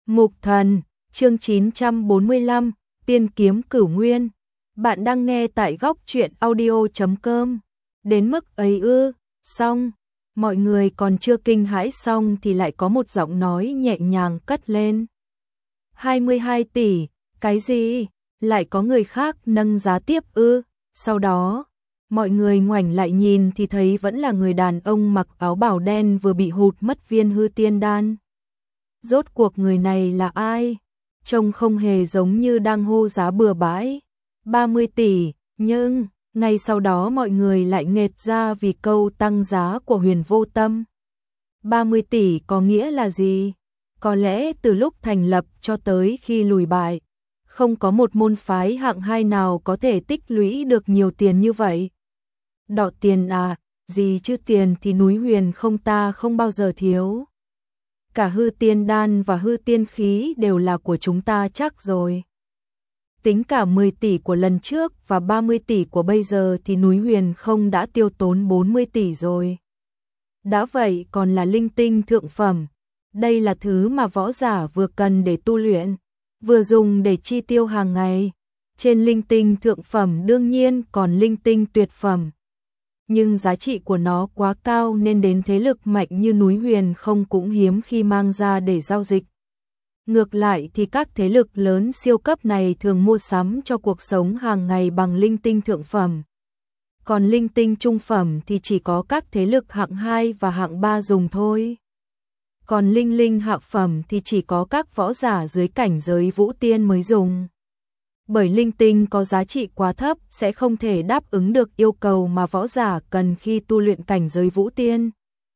Mục Thần, chương 945, Tiên kiếm Cửu Nguyên. Bạn đang nghe tại góc truyện audio.com. Đến mức ấy ư? Xong, mọi người còn chưa kinh hãi xong thì lại có một giọng nói nhẹ nhàng cất lên. 22 tỷ, cái gì? Lại có người khác nâng giá tiếp ư? Sau đó, mọi người ngoảnh lại nhìn thì thấy vẫn là người đàn ông mặc áo bào đen vừa bị hụt mất viên hư tiên đan. Rốt cuộc người này là ai? Trông không hề giống như đang hô giá bừa bãi. 30 tỷ, nhưng ngay sau đó mọi người lại nghẹt ra vì câu tăng giá của Huyền Vô Tâm. 30 tỷ có nghĩa là gì? Có lẽ từ lúc thành lập cho tới khi lùi bại, không có một môn phái hạng 2 nào có thể tích lũy được nhiều tiền như vậy. Đọ tiền à, gì chứ tiền thì núi Huyền không ta không bao giờ thiếu. Cả hư tiên đan và hư tiên khí đều là của chúng ta chắc rồi. Tính cả 10 tỷ của lần trước và 30 tỷ của bây giờ thì núi Huyền không đã tiêu tốn 40 tỷ rồi. Đã vậy còn là linh tinh thượng phẩm. Đây là thứ mà võ giả vừa cần để tu luyện, vừa dùng để chi tiêu hàng ngày. Trên linh tinh thượng phẩm đương nhiên còn linh tinh tuyệt phẩm. Nhưng giá trị của nó quá cao nên đến thế lực mạnh như núi Huyền không cũng hiếm khi mang ra để giao dịch. Ngược lại thì các thế lực lớn siêu cấp này thường mua sắm cho cuộc sống hàng ngày bằng linh tinh thượng phẩm. Còn linh tinh trung phẩm thì chỉ có các thế lực hạng 2 và hạng 3 dùng thôi. Còn linh linh hạ phẩm thì chỉ có các võ giả dưới cảnh giới vũ tiên mới dùng. Bởi linh tinh có giá trị quá thấp sẽ không thể đáp ứng được yêu cầu mà võ giả cần khi tu luyện cảnh giới vũ tiên.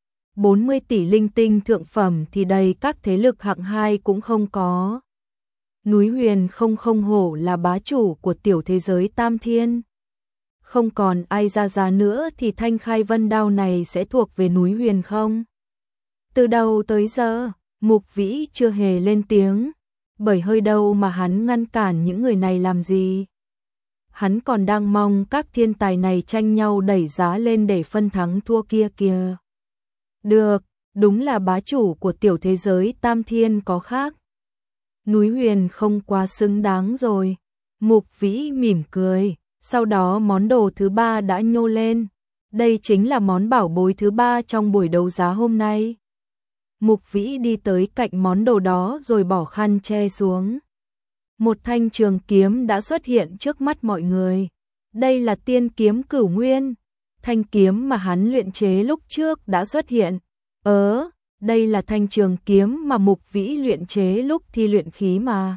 40 tỷ linh tinh thượng phẩm thì đầy các thế lực hạng 2 cũng không có. Núi Huyền không hổ là bá chủ của tiểu thế giới Tam Thiên. Không còn ai ra giá nữa thì thanh khai vân đao này sẽ thuộc về núi Huyền không? Từ đầu tới giờ, Mục Vĩ chưa hề lên tiếng. Bởi hơi đâu mà hắn ngăn cản những người này làm gì. Hắn còn đang mong các thiên tài này tranh nhau đẩy giá lên để phân thắng thua kia kìa. Được, đúng là bá chủ của tiểu thế giới Tam Thiên có khác. Núi Huyền không quá xứng đáng rồi. Mục Vĩ mỉm cười, sau đó món đồ thứ 3 đã nhô lên. Đây chính là món bảo bối thứ 3 trong buổi đấu giá hôm nay. Mục Vĩ đi tới cạnh món đồ đó rồi bỏ khăn che xuống. Một thanh trường kiếm đã xuất hiện trước mắt mọi người. Đây là tiên kiếm Cửu Nguyên. Thanh kiếm mà hắn luyện chế lúc trước đã xuất hiện. Đây là thanh trường kiếm mà Mục Vĩ luyện chế lúc thi luyện khí mà.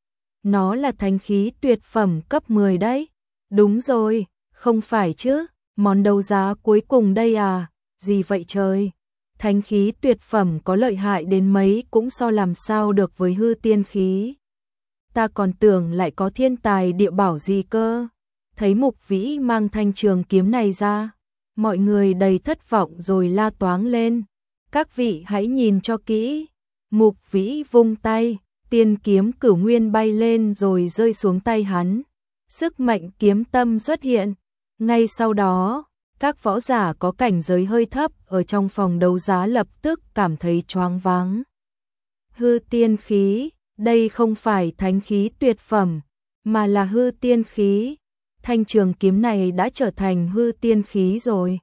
Nó là thanh khí tuyệt phẩm cấp 10 đấy. Đúng rồi, không phải chứ, món đấu giá cuối cùng đây à, gì vậy trời? Thánh khí tuyệt phẩm có lợi hại đến mấy cũng so làm sao được với hư tiên khí. Ta còn tưởng lại có thiên tài địa bảo gì cơ. Thấy Mục Vĩ mang thanh trường kiếm này ra, mọi người đầy thất vọng rồi la toáng lên. Các vị hãy nhìn cho kỹ. Mục Vĩ vung tay, tiên kiếm Cửu Nguyên bay lên rồi rơi xuống tay hắn. Sức mạnh kiếm tâm xuất hiện. Ngay sau đó, các võ giả có cảnh giới hơi thấp ở trong phòng đấu giá lập tức cảm thấy choáng váng. Hư tiên khí, đây không phải thánh khí tuyệt phẩm, mà là hư tiên khí. Thanh trường kiếm này đã trở thành hư tiên khí rồi.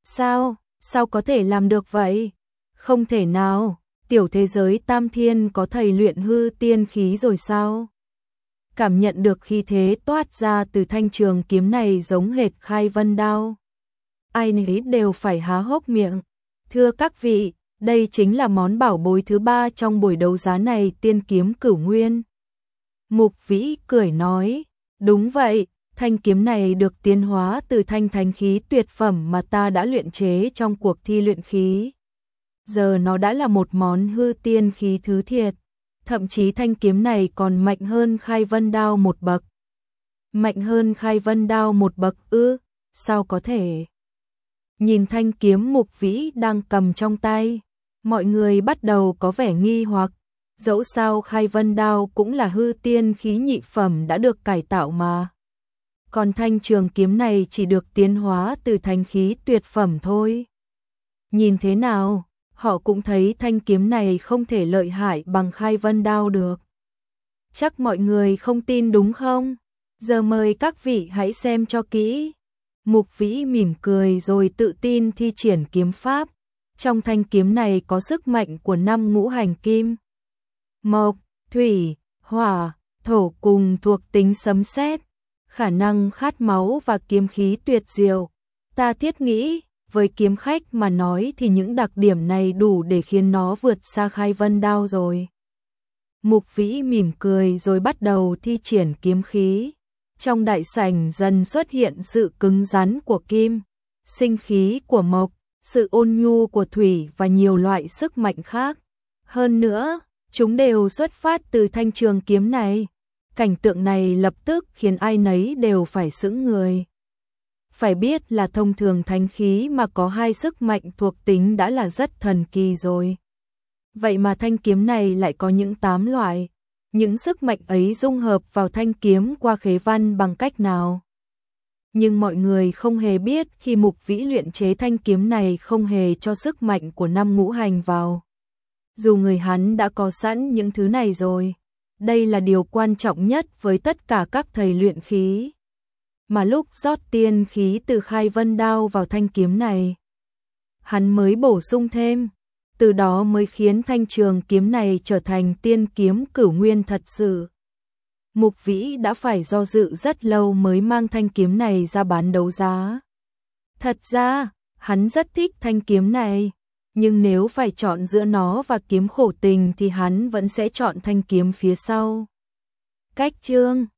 Sao có thể làm được vậy? Không thể nào, tiểu thế giới Tam Thiên có thầy luyện hư tiên khí rồi sao? Cảm nhận được khí thế toát ra từ thanh trường kiếm này giống hệt khai vân đao. Ai nấy đều phải há hốc miệng. Thưa các vị, đây chính là món bảo bối thứ 3 trong buổi đấu giá này, tiên kiếm Cửu Nguyên. Mục Vĩ cười nói, đúng vậy, thanh kiếm này được tiến hóa từ thanh thánh khí tuyệt phẩm mà ta đã luyện chế trong cuộc thi luyện khí. Giờ nó đã là một món hư tiên khí thứ thiệt, thậm chí thanh kiếm này còn mạnh hơn khai vân đao một bậc. Mạnh hơn khai vân đao một bậc ư? Sao có thể? Nhìn thanh kiếm Mục Vĩ đang cầm trong tay, mọi người bắt đầu có vẻ nghi hoặc. Dẫu sao khai vân đao cũng là hư tiên khí nhị phẩm đã được cải tạo mà. Còn thanh trường kiếm này chỉ được tiến hóa từ thanh khí tuyệt phẩm thôi. Nhìn thế nào? họ cũng thấy thanh kiếm này không thể lợi hại bằng Khai Vân đao được. Chắc mọi người không tin đúng không? Giờ mời các vị hãy xem cho kỹ. Mục Vĩ mỉm cười rồi tự tin thi triển kiếm pháp. Trong thanh kiếm này có sức mạnh của 5 ngũ hành kim. Mộc, thủy, hỏa, thổ cùng thuộc tính sấm sét, khả năng khát máu và kiếm khí tuyệt diệu. Ta thiết nghĩ, với kiếm khách mà nói thì những đặc điểm này đủ để khiến nó vượt xa Khai Vân đao rồi. Mục Vĩ mỉm cười rồi bắt đầu thi triển kiếm khí. Trong đại sảnh dần xuất hiện sự cứng rắn của kim, sinh khí của mộc, sự ôn nhu của thủy và nhiều loại sức mạnh khác. Hơn nữa, chúng đều xuất phát từ thanh trường kiếm này. Cảnh tượng này lập tức khiến ai nấy đều phải sững người. Phải biết là thông thường thánh khí mà có 2 sức mạnh thuộc tính đã là rất thần kỳ rồi. Vậy mà thanh kiếm này lại có những 8 loại. Những sức mạnh ấy dung hợp vào thanh kiếm qua khế văn bằng cách nào? Nhưng mọi người không hề biết khi Mục Vĩ luyện chế thanh kiếm này không hề cho sức mạnh của 5 ngũ hành vào. Dù người hắn đã có sẵn những thứ này rồi. Đây là điều quan trọng nhất với tất cả các thầy luyện khí. Mà lúc rót tiên khí từ Khai Vân đao vào thanh kiếm này, hắn mới bổ sung thêm. Từ đó mới khiến thanh trường kiếm này trở thành tiên kiếm cửu nguyên thật sự. Mục Vĩ đã phải do dự rất lâu mới mang thanh kiếm này ra bán đấu giá. Thật ra, hắn rất thích thanh kiếm này, nhưng nếu phải chọn giữa nó và kiếm khổ tình thì hắn vẫn sẽ chọn thanh kiếm phía sau. Cách chương